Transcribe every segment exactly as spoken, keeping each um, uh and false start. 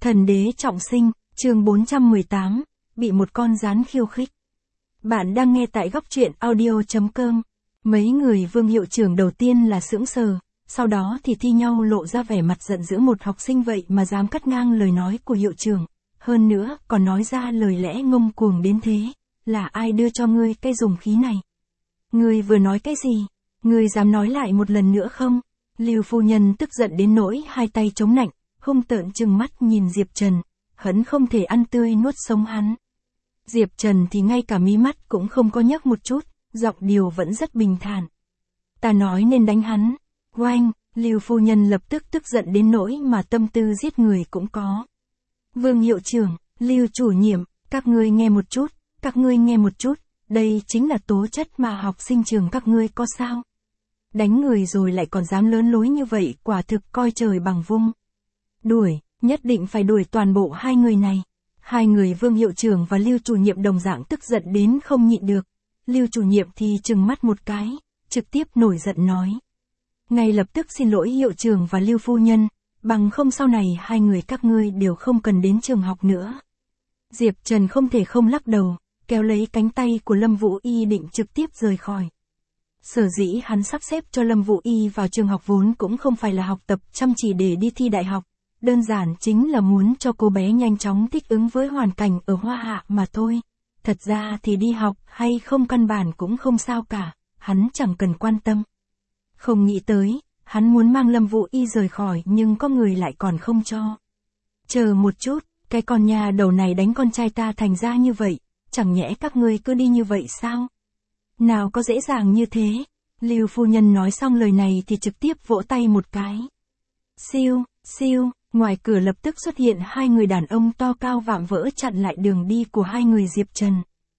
Thần đế trọng sinh, chương bốn trăm mười tám, bị một con gián khiêu khích. Bạn đang nghe tại góc truyện audio chấm com. Mấy người Vương hiệu trưởng đầu tiên là sững sờ, sau đó thì thi nhau lộ ra vẻ mặt giận dữ, một học sinh vậy mà dám cắt ngang lời nói của hiệu trưởng, hơn nữa còn nói ra lời lẽ ngông cuồng đến thế, là ai đưa cho ngươi cái dùng khí này? Ngươi vừa nói cái gì? Ngươi dám nói lại một lần nữa không? Lưu phu nhân tức giận đến nỗi hai tay chống nạnh, hung tợn trừng mắt nhìn Diệp Trần, hận không thể ăn tươi nuốt sống hắn. Diệp Trần thì ngay cả mí mắt cũng không có nhấc một chút, giọng điệu vẫn rất bình thản. Ta nói nên đánh hắn. Oanh, Lưu phu nhân lập tức tức giận đến nỗi mà tâm tư giết người cũng có. Vương hiệu trưởng, Lưu chủ nhiệm, các ngươi nghe một chút, các ngươi nghe một chút, đây chính là tố chất mà học sinh trường các ngươi có sao? Đánh người rồi lại còn dám lớn lối như vậy, quả thực coi trời bằng vung. Đuổi, nhất định phải đuổi toàn bộ hai người này. Hai người Vương hiệu trưởng và Lưu chủ nhiệm đồng dạng tức giận đến không nhịn được. Lưu chủ nhiệm thì trừng mắt một cái, trực tiếp nổi giận nói. Ngay lập tức xin lỗi hiệu trưởng và Lưu phu nhân, bằng không sau này hai người các ngươi đều không cần đến trường học nữa. Diệp Trần không thể không lắc đầu, kéo lấy cánh tay của Lâm Vũ Y định trực tiếp rời khỏi. Sở dĩ hắn sắp xếp cho Lâm Vũ Y vào trường học vốn cũng không phải là học tập chăm chỉ để đi thi đại học, đơn giản chính là muốn cho cô bé nhanh chóng thích ứng với hoàn cảnh ở Hoa Hạ mà thôi. Thật ra thì đi học hay không căn bản cũng không sao cả, hắn chẳng cần quan tâm. Không nghĩ tới, hắn muốn mang Lâm Vũ Y rời khỏi nhưng có người lại còn không cho. Chờ một chút, cái con nhà đầu này đánh con trai ta thành ra như vậy, chẳng nhẽ các ngươi cứ đi như vậy sao? Nào có dễ dàng như thế. Lưu phu nhân nói xong lời này thì trực tiếp vỗ tay một cái. Siêu, siêu, ngoài cửa lập tức xuất hiện hai người đàn ông to cao vạm vỡ chặn lại đường đi của hai người Diệp Trần.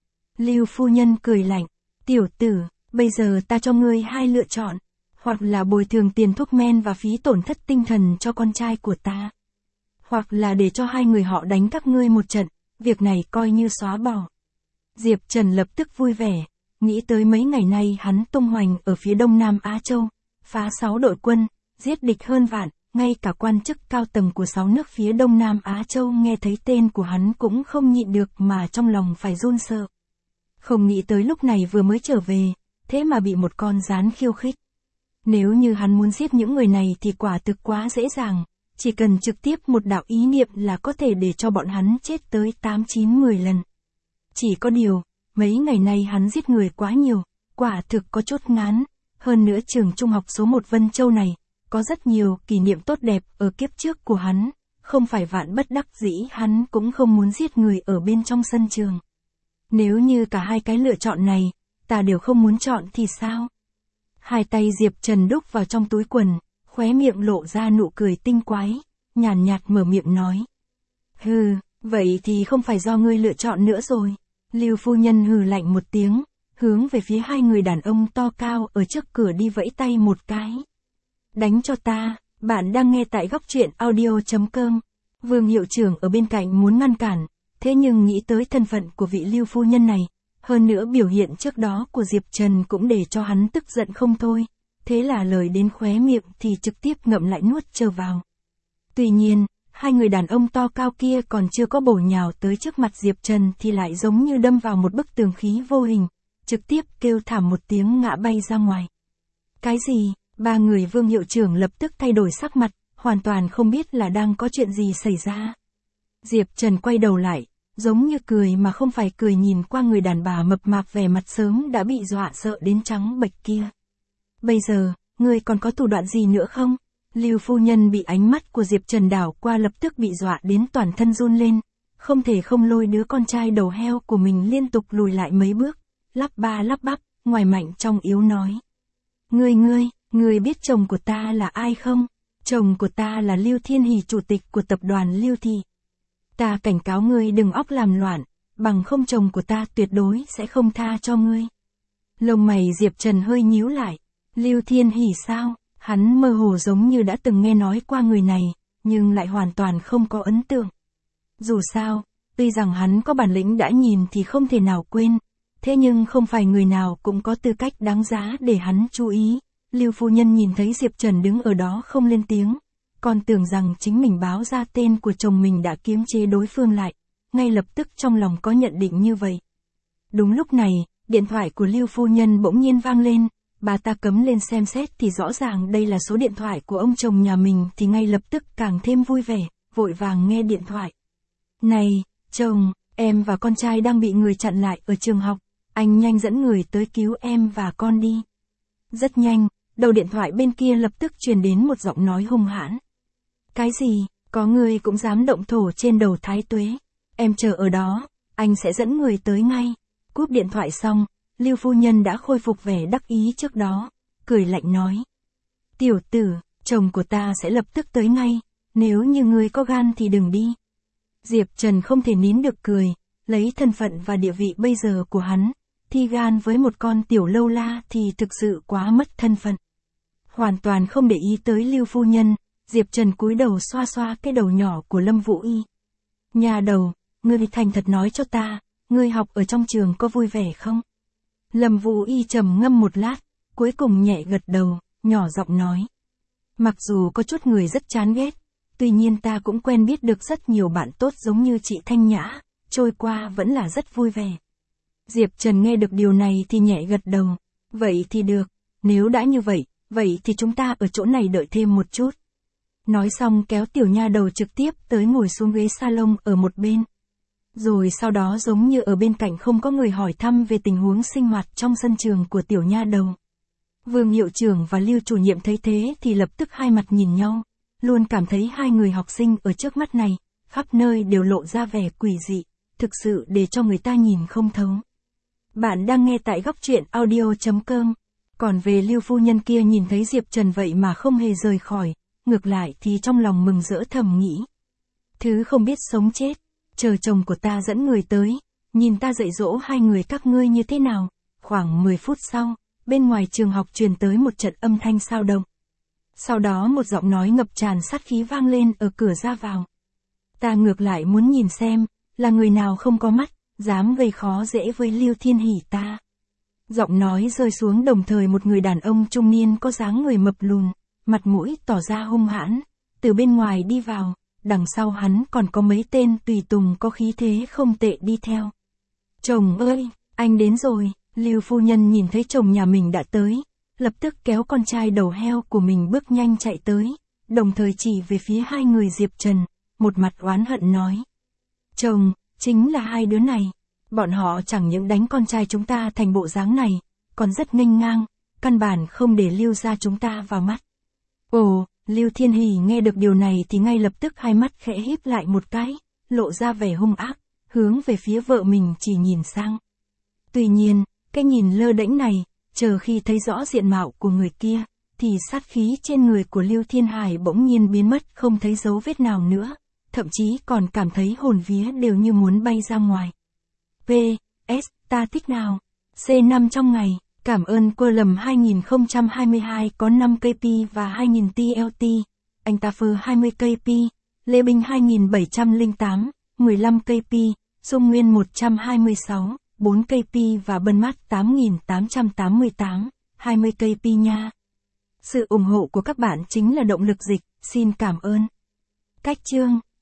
Lưu phu nhân cười lạnh, tiểu tử, bây giờ ta cho ngươi hai lựa chọn, hoặc là bồi thường tiền thuốc men và phí tổn thất tinh thần cho con trai của ta, hoặc là để cho hai người họ đánh các ngươi một trận, việc này coi như xóa bỏ. Diệp Trần lập tức vui vẻ. Nghĩ tới mấy ngày nay hắn tung hoành ở phía đông nam Á Châu, phá sáu đội quân, giết địch hơn vạn, ngay cả quan chức cao tầng của sáu nước phía đông nam Á Châu nghe thấy tên của hắn cũng không nhịn được mà trong lòng phải run sợ. Không nghĩ tới lúc này vừa mới trở về, thế mà bị một con gián khiêu khích. Nếu như hắn muốn giết những người này thì quả thực quá dễ dàng, chỉ cần trực tiếp một đạo ý niệm là có thể để cho bọn hắn chết tới tám chín mười lần. Chỉ có điều, mấy ngày nay hắn giết người quá nhiều, quả thực có chút ngán. Hơn nữa trường trung học số một Vân Châu này, có rất nhiều kỷ niệm tốt đẹp ở kiếp trước của hắn, không phải vạn bất đắc dĩ hắn cũng không muốn giết người ở bên trong sân trường. Nếu như cả hai cái lựa chọn này, ta đều không muốn chọn thì sao? Hai tay Diệp Trần đúc vào trong túi quần, khóe miệng lộ ra nụ cười tinh quái, nhàn nhạt mở miệng nói. Hừ, vậy thì không phải do ngươi lựa chọn nữa rồi. Lưu phu nhân hừ lạnh một tiếng, hướng về phía hai người đàn ông to cao ở trước cửa đi vẫy tay một cái. Đánh cho ta, bạn đang nghe tại góc truyện audio chấm com. Vương hiệu trưởng ở bên cạnh muốn ngăn cản, thế nhưng nghĩ tới thân phận của vị Lưu phu nhân này, hơn nữa biểu hiện trước đó của Diệp Trần cũng để cho hắn tức giận không thôi, thế là lời đến khóe miệng thì trực tiếp ngậm lại nuốt trở vào. Tuy nhiên, hai người đàn ông to cao kia còn chưa có bổ nhào tới trước mặt Diệp Trần thì lại giống như đâm vào một bức tường khí vô hình, trực tiếp kêu thảm một tiếng ngã bay ra ngoài. Cái gì? Ba người Vương hiệu trưởng lập tức thay đổi sắc mặt, hoàn toàn không biết là đang có chuyện gì xảy ra. Diệp Trần quay đầu lại, giống như cười mà không phải cười nhìn qua người đàn bà mập mạp vẻ mặt sớm đã bị dọa sợ đến trắng bệch kia. Bây giờ, ngươi còn có thủ đoạn gì nữa không? Lưu phu nhân bị ánh mắt của Diệp Trần đảo qua lập tức bị dọa đến toàn thân run lên, không thể không lôi đứa con trai đầu heo của mình liên tục lùi lại mấy bước, lắp ba lắp bắp, ngoài mạnh trong yếu nói. Ngươi ngươi, ngươi biết chồng của ta là ai không? Chồng của ta là Lưu Thiên Hỷ, chủ tịch của tập đoàn Lưu Thị. Ta cảnh cáo ngươi đừng óc làm loạn, bằng không chồng của ta tuyệt đối sẽ không tha cho ngươi. Lông mày Diệp Trần hơi nhíu lại. Lưu Thiên Hỷ sao? Hắn mơ hồ giống như đã từng nghe nói qua người này, nhưng lại hoàn toàn không có ấn tượng. Dù sao, tuy rằng hắn có bản lĩnh đã nhìn thì không thể nào quên, thế nhưng không phải người nào cũng có tư cách đáng giá để hắn chú ý. Lưu phu nhân nhìn thấy Diệp Trần đứng ở đó không lên tiếng, Còn tưởng rằng chính mình báo ra tên của chồng mình đã kiềm chế đối phương lại, ngay lập tức trong lòng có nhận định như vậy. Đúng lúc này, điện thoại của Lưu phu nhân bỗng nhiên vang lên, bà ta cấm lên xem xét thì rõ ràng đây là số điện thoại của ông chồng nhà mình thì ngay lập tức càng thêm vui vẻ, vội vàng nghe điện thoại. Này, chồng, em và con trai đang bị người chặn lại ở trường học, anh nhanh dẫn người tới cứu em và con đi. Rất nhanh, đầu điện thoại bên kia lập tức truyền đến một giọng nói hung hãn. Cái gì, có người cũng dám động thổ trên đầu Thái Tuế, em chờ ở đó, anh sẽ dẫn người tới ngay. Cúp điện thoại xong, Lưu phu nhân đã khôi phục vẻ đắc ý trước đó, cười lạnh nói. Tiểu tử, chồng của ta sẽ lập tức tới ngay, nếu như ngươi có gan thì đừng đi. Diệp Trần không thể nín được cười, lấy thân phận và địa vị bây giờ của hắn, thi gan với một con tiểu lâu la thì thực sự quá mất thân phận. Hoàn toàn không để ý tới Lưu phu nhân, Diệp Trần cúi đầu xoa xoa cái đầu nhỏ của Lâm Vũ Y. Nhà đầu, ngươi thành thật nói cho ta, ngươi học ở trong trường có vui vẻ không? Lâm Vũ Y trầm ngâm một lát, cuối cùng nhẹ gật đầu, nhỏ giọng nói. Mặc dù có chút người rất chán ghét, tuy nhiên ta cũng quen biết được rất nhiều bạn tốt giống như chị Thanh Nhã, trôi qua vẫn là rất vui vẻ. Diệp Trần nghe được điều này thì nhẹ gật đầu. Vậy thì được, nếu đã như vậy, vậy thì chúng ta ở chỗ này đợi thêm một chút. Nói xong kéo tiểu nha đầu trực tiếp tới ngồi xuống ghế salon ở một bên. Rồi sau đó giống như ở bên cạnh không có người hỏi thăm về tình huống sinh hoạt trong sân trường của tiểu nha đầu. Vương hiệu trưởng và Lưu chủ nhiệm thấy thế thì lập tức hai mặt nhìn nhau, luôn cảm thấy hai người học sinh ở trước mắt này, khắp nơi đều lộ ra vẻ quỷ dị, thực sự để cho người ta nhìn không thấu. Bạn đang nghe tại góc truyện audio chấm com. Còn về Lưu phu nhân kia nhìn thấy Diệp Trần vậy mà không hề rời khỏi, ngược lại thì trong lòng mừng rỡ thầm nghĩ. Thứ không biết sống chết, chờ chồng của ta dẫn người tới, nhìn ta dạy dỗ hai người các ngươi như thế nào. Khoảng mười phút sau, bên ngoài trường học truyền tới một trận âm thanh sao động. Sau đó một giọng nói ngập tràn sát khí vang lên ở cửa ra vào. Ta ngược lại muốn nhìn xem, là người nào không có mắt, dám gây khó dễ với Lưu Thiên Hỷ ta. Giọng nói rơi xuống đồng thời một người đàn ông trung niên có dáng người mập lùn, mặt mũi tỏ ra hung hãn, từ bên ngoài đi vào, đằng sau hắn còn có mấy tên tùy tùng có khí thế không tệ đi theo. Chồng ơi, anh đến rồi, Lưu phu nhân nhìn thấy chồng nhà mình đã tới, lập tức kéo con trai đầu heo của mình bước nhanh chạy tới, đồng thời chỉ về phía hai người Diệp Trần, một mặt oán hận nói. Chồng, chính là hai đứa này, bọn họ chẳng những đánh con trai chúng ta thành bộ dáng này, còn rất nghênh ngang, căn bản không để Lưu gia chúng ta vào mắt. Ồ, Lưu Thiên Hỷ nghe được điều này thì ngay lập tức hai mắt khẽ híp lại một cái, lộ ra vẻ hung ác, hướng về phía vợ mình chỉ nhìn sang. Tuy nhiên, cái nhìn lơ đễnh này, chờ khi thấy rõ diện mạo của người kia, thì sát khí trên người của Lưu Thiên Hải bỗng nhiên biến mất không thấy dấu vết nào nữa, thậm chí còn cảm thấy hồn vía đều như muốn bay ra ngoài. P S ta thích nào? C năm trong ngày, cảm ơn cô lầm hai không hai hai có năm K P và hai nghìn T L T, anh ta phơ hai mươi K P, Lê Bình hai nghìn bảy trăm lẻ tám, mười lăm K P, Dung Nguyên một trăm hai mươi sáu, bốn K P và Bân Mát tám nghìn tám trăm tám mươi tám, hai mươi K P nha. Sự ủng hộ của các bạn chính là động lực dịch, xin cảm ơn. Cách chương